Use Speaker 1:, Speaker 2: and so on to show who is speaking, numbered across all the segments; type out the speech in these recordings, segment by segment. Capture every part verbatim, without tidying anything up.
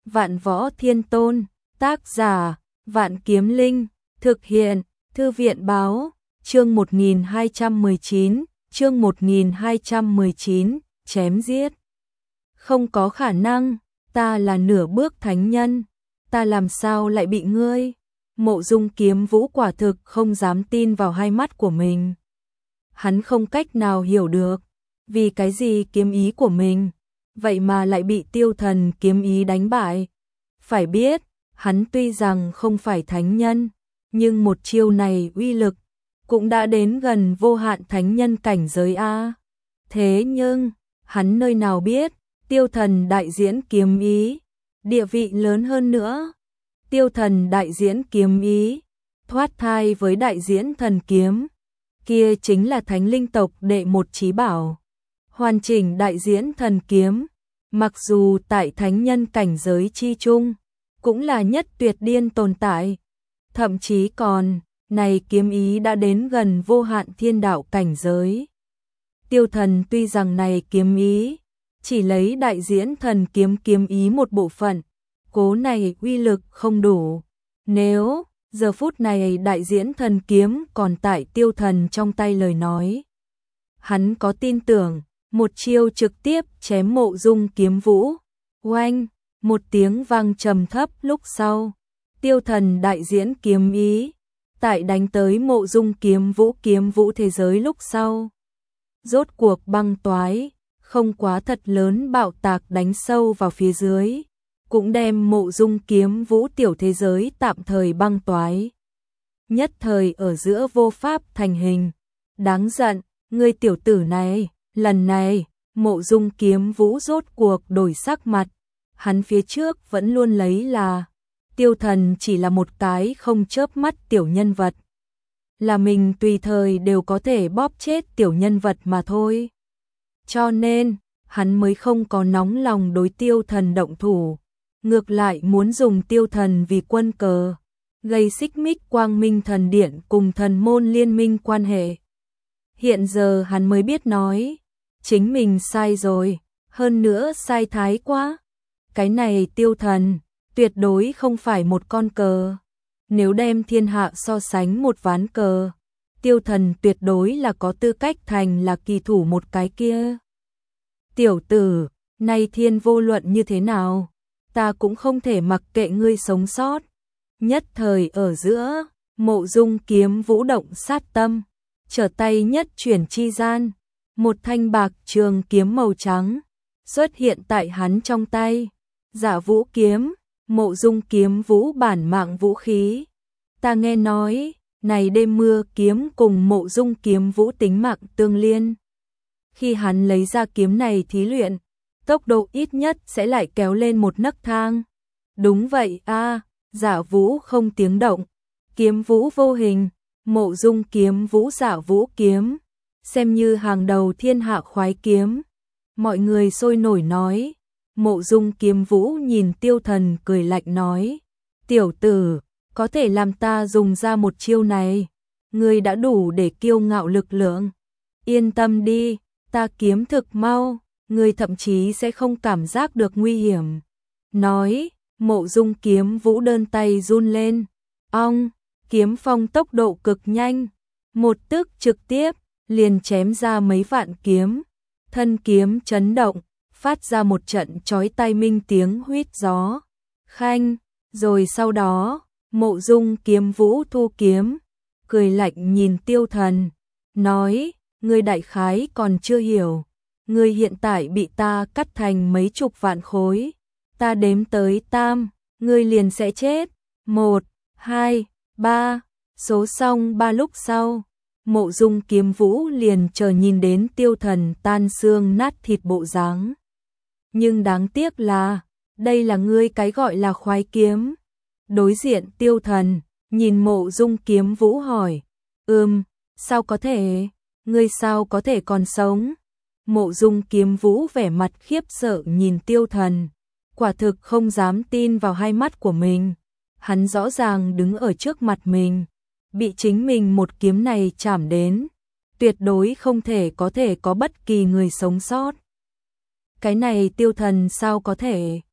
Speaker 1: Vạn Võ Thiên Tôn, tác giả, Vạn Kiếm Linh, thực hiện, Thư viện báo, chương một nghìn hai trăm mười chín, chương một nghìn hai trăm mười chín, chém giết. Không có khả năng, ta là nửa bước thánh nhân, ta làm sao lại bị ngươi? Mộ Dung Kiếm Vũ quả thực không dám tin vào hai mắt của mình. Hắn không cách nào hiểu được, vì cái gì kiếm ý của mình, vậy mà lại bị Tiêu Thần kiếm ý đánh bại. Phải biết, hắn tuy rằng không phải thánh nhân, nhưng một chiêu này uy lực cũng đã đến gần vô hạn thánh nhân cảnh giới a. Thế nhưng, hắn nơi nào biết, Tiêu Thần đại diễn kiếm ý, địa vị lớn hơn nữa. Tiêu Thần đại diễn kiếm ý, thoát thai với đại diễn thần kiếm, kia chính là thánh linh tộc đệ một chí bảo. Hoàn chỉnh đại diễn thần kiếm, mặc dù tại thánh nhân cảnh giới chi chung, cũng là nhất tuyệt điên tồn tại. Thậm chí còn, này kiếm ý đã đến gần vô hạn thiên đạo cảnh giới. Tiêu Thần tuy rằng này kiếm ý, chỉ lấy đại diễn thần kiếm kiếm ý một bộ phận, cố này uy lực không đủ. Nếu, giờ phút này đại diễn thần kiếm còn tại Tiêu Thần trong tay lời nói, hắn có tin tưởng, một chiêu trực tiếp chém Mộ Dung Kiếm Vũ. Oanh, một tiếng vang trầm thấp lúc sau, Tiêu Thần đại diễn kiếm ý, tại đánh tới Mộ Dung Kiếm Vũ kiếm vũ thế giới lúc sau. Rốt cuộc băng toái, không quá thật lớn bạo tạc đánh sâu vào phía dưới, cũng đem Mộ Dung Kiếm Vũ tiểu thế giới tạm thời băng toái. Nhất thời ở giữa vô pháp thành hình. Đáng giận, ngươi tiểu tử này, lần này, Mộ Dung Kiếm Vũ rốt cuộc đổi sắc mặt. Hắn phía trước vẫn luôn lấy là Tiêu Thần chỉ là một cái không chớp mắt tiểu nhân vật, là mình tùy thời đều có thể bóp chết tiểu nhân vật mà thôi. Cho nên, hắn mới không có nóng lòng đối Tiêu Thần động thủ, ngược lại muốn dùng Tiêu Thần vì quân cờ, gây xích mích Quang Minh Thần Điện cùng thần môn liên minh quan hệ. Hiện giờ hắn mới biết nói, chính mình sai rồi, hơn nữa sai thái quá. Cái này Tiêu Thần, tuyệt đối không phải một con cờ. Nếu đem thiên hạ so sánh một ván cờ, Tiêu Thần tuyệt đối là có tư cách thành là kỳ thủ một cái kia. Tiểu tử, nay thiên vô luận như thế nào, ta cũng không thể mặc kệ ngươi sống sót. Nhất thời ở giữa, Mộ Dung Kiếm Vũ động sát tâm, trở tay nhất chuyển chi gian, một thanh bạc trường kiếm màu trắng xuất hiện tại hắn trong tay. Giả Vũ kiếm, Mộ Dung Kiếm Vũ bản mạng vũ khí. Ta nghe nói, này đêm mưa kiếm cùng Mộ Dung Kiếm Vũ tính mạng tương liên. Khi hắn lấy ra kiếm này thí luyện, tốc độ ít nhất sẽ lại kéo lên một nấc thang. Đúng vậy a, à, Giả Vũ không tiếng động, kiếm vũ vô hình, Mộ Dung Kiếm Vũ Giả Vũ kiếm, xem như hàng đầu thiên hạ khoái kiếm. Mọi người sôi nổi nói. Mộ Dung Kiếm Vũ nhìn Tiêu Thần cười lạnh nói, tiểu tử, có thể làm ta dùng ra một chiêu này, ngươi đã đủ để kiêu ngạo lực lượng. Yên tâm đi, ta kiếm thực mau, ngươi thậm chí sẽ không cảm giác được nguy hiểm. Nói, Mộ Dung Kiếm Vũ đơn tay run lên, ong, kiếm phong tốc độ cực nhanh, một tức trực tiếp, liền chém ra mấy vạn kiếm, thân kiếm chấn động, phát ra một trận chói tai minh tiếng huýt gió. Khanh, rồi sau đó, Mộ Dung Kiếm Vũ thu kiếm, cười lạnh nhìn Tiêu Thần, nói, ngươi đại khái còn chưa hiểu, ngươi hiện tại bị ta cắt thành mấy chục vạn khối, ta đếm tới tam, ngươi liền sẽ chết. Một, hai, ba, số xong ba lúc sau, Mộ Dung Kiếm Vũ liền chờ nhìn đến Tiêu Thần tan xương nát thịt bộ dáng. Nhưng đáng tiếc là, đây là ngươi cái gọi là khoái kiếm. Đối diện Tiêu Thần, nhìn Mộ Dung Kiếm Vũ hỏi, ừm, sao có thể, ngươi sao có thể còn sống? Mộ Dung Kiếm Vũ vẻ mặt khiếp sợ nhìn Tiêu Thần, quả thực không dám tin vào hai mắt của mình. Hắn rõ ràng đứng ở trước mặt mình, bị chính mình một kiếm này chảm đến, tuyệt đối không thể có thể có bất kỳ người sống sót. Cái này Tiêu Thần sao có thể?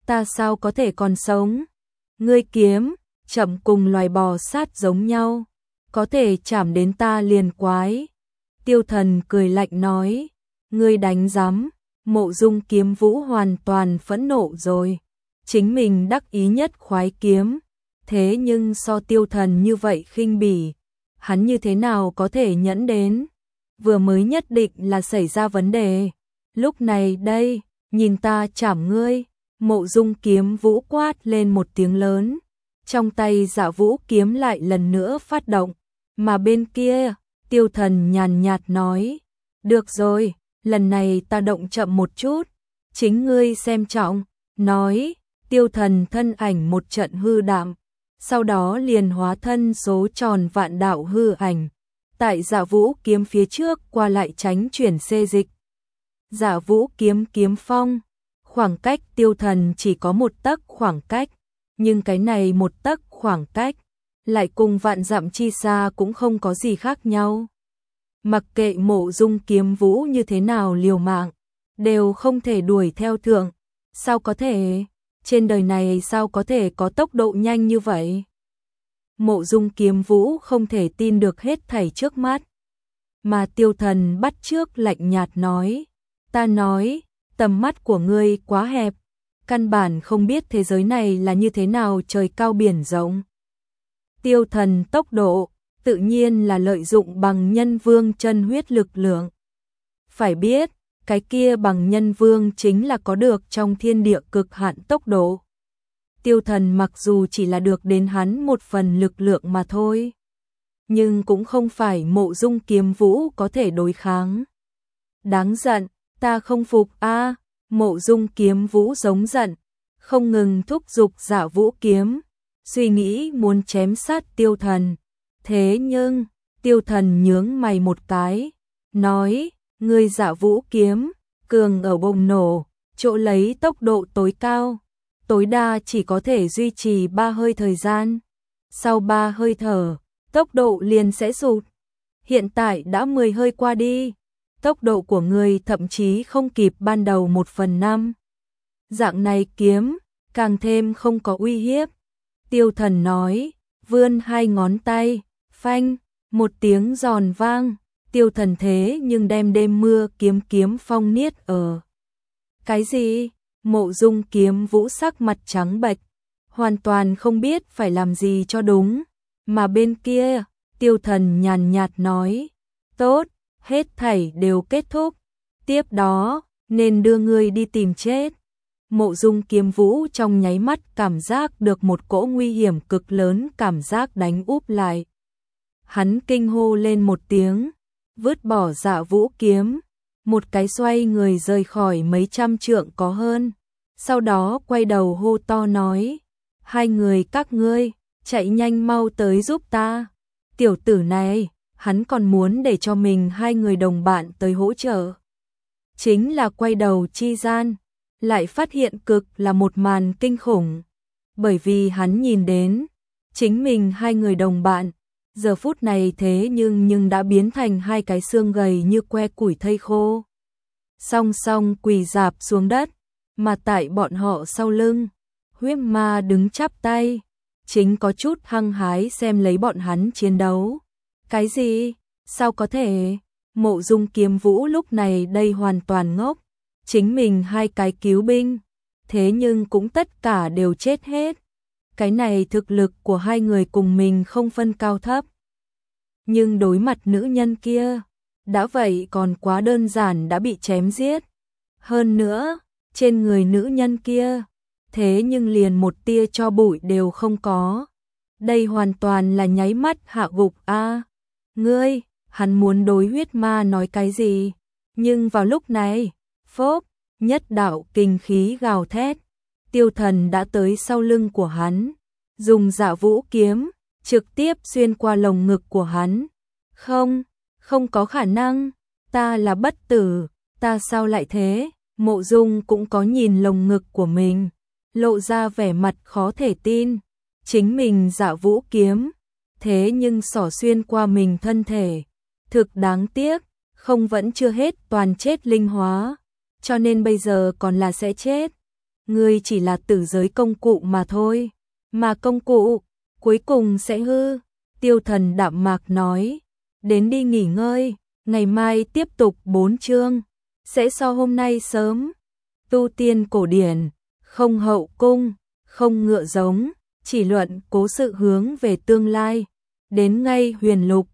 Speaker 1: ta sao có thể còn sống? Ngươi kiếm, chậm cùng loài bò sát giống nhau, có thể chạm đến ta liền quái. Tiêu Thần cười lạnh nói, ngươi đánh rắm. Mộ Dung Kiếm Vũ hoàn toàn phẫn nộ rồi, chính mình đắc ý nhất khoái kiếm, thế nhưng so Tiêu Thần như vậy khinh bỉ, hắn như thế nào có thể nhẫn đến, vừa mới nhất định là xảy ra vấn đề, lúc này đây, nhìn ta chảm ngươi. Mộ Dung Kiếm Vũ quát lên một tiếng lớn, trong tay Dạ Vũ kiếm lại lần nữa phát động, mà bên kia, Tiêu Thần nhàn nhạt nói, được rồi, lần này ta động chậm một chút, chính ngươi xem trọng, nói, Tiêu Thần thân ảnh một trận hư đạm, sau đó liền hóa thân số tròn vạn đạo hư ảnh, tại Dạ Vũ kiếm phía trước qua lại tránh chuyển xê dịch. Dạ Vũ kiếm kiếm phong, khoảng cách Tiêu Thần chỉ có một tấc khoảng cách, nhưng cái này một tấc khoảng cách, lại cùng vạn dặm chi xa cũng không có gì khác nhau. Mặc kệ Mộ Dung Kiếm Vũ như thế nào liều mạng, đều không thể đuổi theo thượng, sao có thể, trên đời này sao có thể có tốc độ nhanh như vậy? Mộ Dung Kiếm Vũ không thể tin được hết thảy trước mắt, mà Tiêu Thần bắt chước lạnh nhạt nói, ta nói, tầm mắt của ngươi quá hẹp, căn bản không biết thế giới này là như thế nào trời cao biển rộng. Tiêu Thần tốc độ, tự nhiên là lợi dụng bằng nhân vương chân huyết lực lượng. Phải biết, cái kia bằng nhân vương chính là có được trong thiên địa cực hạn tốc độ. Tiêu Thần mặc dù chỉ là được đến hắn một phần lực lượng mà thôi, nhưng cũng không phải Mộ Dung Kiếm Vũ có thể đối kháng. Đáng giận, ta không phục a, à, Mộ Dung Kiếm Vũ giống giận, không ngừng thúc giục Dạ Vũ kiếm, suy nghĩ muốn chém sát Tiêu Thần. Thế nhưng, Tiêu Thần nhướng mày một cái, nói, ngươi Dạ Vũ kiếm, cường ở bùng nổ, chỗ lấy tốc độ tối cao, tối đa chỉ có thể duy trì ba hơi thời gian. Sau ba hơi thở, tốc độ liền sẽ sụt. Hiện tại đã mười hơi qua đi, tốc độ của ngươi thậm chí không kịp ban đầu một phần năm. Dạng này kiếm, càng thêm không có uy hiếp. Tiêu Thần nói, vươn hai ngón tay, phanh, một tiếng giòn vang, Tiêu Thần thế nhưng đem đêm mưa kiếm kiếm phong niết ở. Cái gì? Mộ Dung Kiếm Vũ sắc mặt trắng bệch, hoàn toàn không biết phải làm gì cho đúng, mà bên kia, Tiêu Thần nhàn nhạt nói, tốt, hết thảy đều kết thúc, tiếp đó, nên đưa ngươi đi tìm chết. Mộ Dung Kiếm Vũ trong nháy mắt cảm giác được một cỗ nguy hiểm cực lớn cảm giác đánh úp lại. Hắn kinh hô lên một tiếng, vứt bỏ Dạ Vũ kiếm, một cái xoay người rời khỏi mấy trăm trượng có hơn, sau đó quay đầu hô to nói, hai người các ngươi, chạy nhanh mau tới giúp ta. Tiểu tử này, hắn còn muốn để cho mình hai người đồng bạn tới hỗ trợ. Chính là quay đầu chi gian, lại phát hiện cực là một màn kinh khủng, bởi vì hắn nhìn đến, chính mình hai người đồng bạn, giờ phút này thế nhưng nhưng đã biến thành hai cái xương gầy như que củi thây khô. Song song quỳ rạp xuống đất, mà tại bọn họ sau lưng, huyết ma đứng chắp tay, chính có chút hăng hái xem lấy bọn hắn chiến đấu. Cái gì? Sao có thể? Mộ Dung Kiếm Vũ lúc này đây hoàn toàn ngốc, chính mình hai cái cứu binh, thế nhưng cũng tất cả đều chết hết. Cái này thực lực của hai người cùng mình không phân cao thấp. Nhưng đối mặt nữ nhân kia, đã vậy còn quá đơn giản đã bị chém giết. Hơn nữa, trên người nữ nhân kia, thế nhưng liền một tia cho bụi đều không có. Đây hoàn toàn là nháy mắt hạ gục a. À, ngươi, hắn muốn đối huyết ma nói cái gì? Nhưng vào lúc này, phốp, nhất đạo kinh khí gào thét, Tiêu Thần đã tới sau lưng của hắn, dùng Dạ Vũ kiếm, trực tiếp xuyên qua lồng ngực của hắn. Không, không có khả năng, ta là bất tử, ta sao lại thế? Mộ Dung cũng có nhìn lồng ngực của mình, lộ ra vẻ mặt khó thể tin, chính mình Dạ Vũ kiếm, thế nhưng xỏ xuyên qua mình thân thể, thực đáng tiếc, không vẫn chưa hết toàn chết linh hóa, cho nên bây giờ còn là sẽ chết. ngươi chỉ là tử giới công cụ mà thôi, mà công cụ cuối cùng sẽ hư. Tiêu Thần đạm mạc nói, đến đi nghỉ ngơi, ngày mai tiếp tục bốn chương, sẽ so hôm nay sớm. Tu tiên cổ điển, không hậu cung, không ngựa giống, chỉ luận cố sự hướng về tương lai. Đến ngay Huyền Lục,